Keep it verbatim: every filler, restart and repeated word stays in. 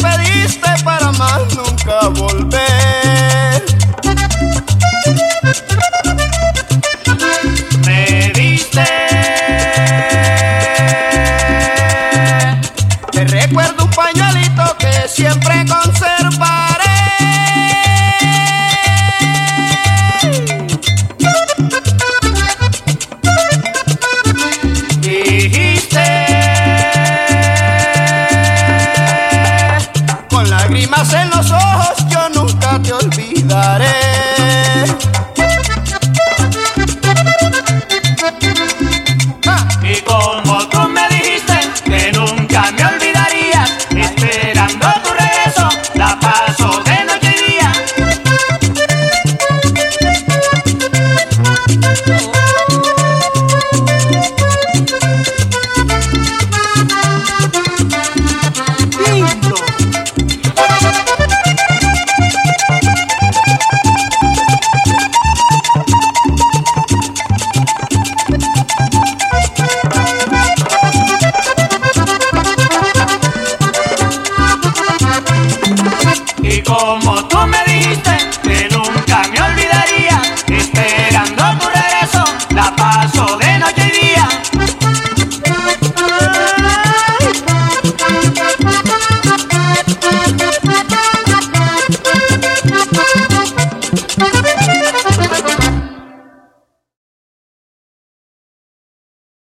despediste para más nunca volver. Me diste, te recuerdo un pañuelito que siempre conservaré. dijiste, Con lágrimas en los ojos yo nunca te olvidaré. y como tú me dijiste que nunca me olvidarías, esperando tu regreso, la paso de noche y día. Lindo. Y como